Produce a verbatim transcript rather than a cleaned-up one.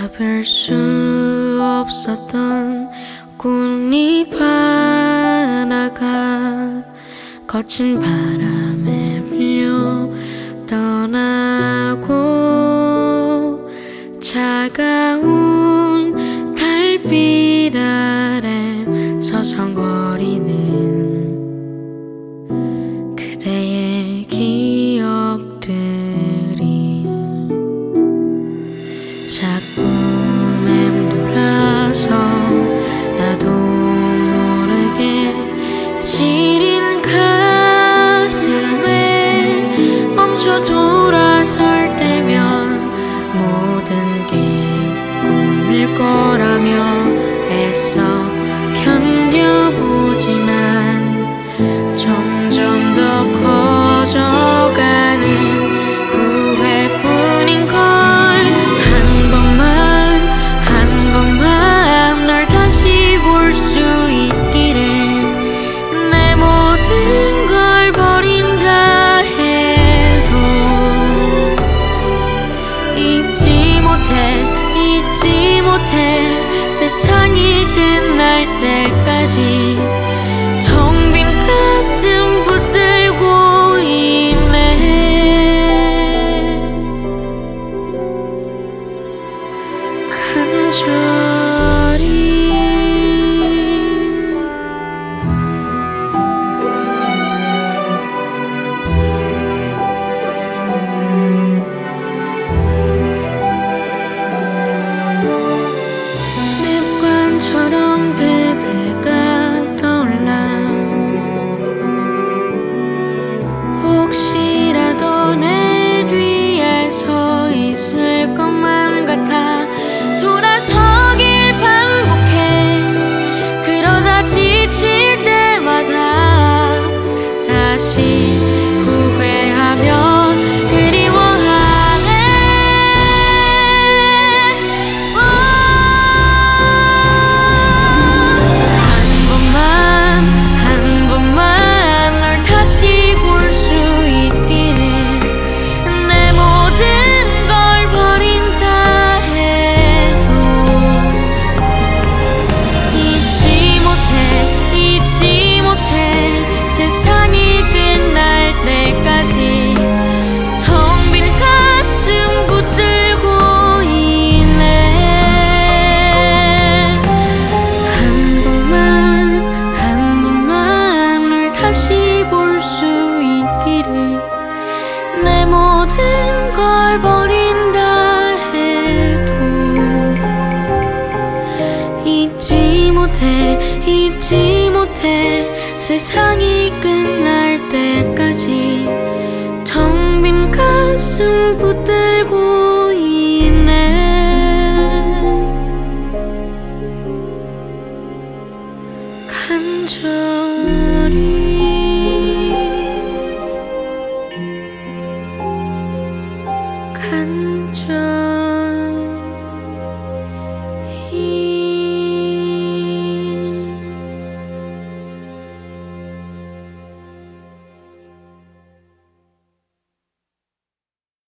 잡을 수 없었던 꽃잎 하나가 거친 바람에 밀려 떠나고, 차가운 달빛 아래 서성거리는 그대의 기억들이 자꾸 맴돌아서 나도 모르게 시린 가슴에 멈춰 돌아설 때면 모든 게 꿈일 거라며 애써 견뎌보지만 점점 더 커져가는 후회뿐인걸. 한 번만 한 번만 널 다시 볼 수 있기를. 내 모든 걸 버린다 해도 잊지 못해 잊지 못해 세상이 끝날 때까지 텅 빈 가슴 붙들고 있네. 간절히 습관처럼 그대가 떠올라. 혹시라도 내 뒤에 서 있을 것만 같아 돌아서길 반복해. 그러다 지칠 때마다 다시 후회하며 그리워하네. 한 번만 한 번만 널 다시 볼 수 있기를. 내 모든 걸 버린다 해도 잊지 못해 잊지 못해 세상이 끝날 때까지 텅 빈 가슴 붙들고 있네. 한 번만 한 번만 널 다시 볼 수 있기를. 내 모든 걸 버린다 해도 잊지 못해 잊지 못해 세상이 끝날 때까지 텅 빈 가슴 붙들고 있네. 간절히 간절히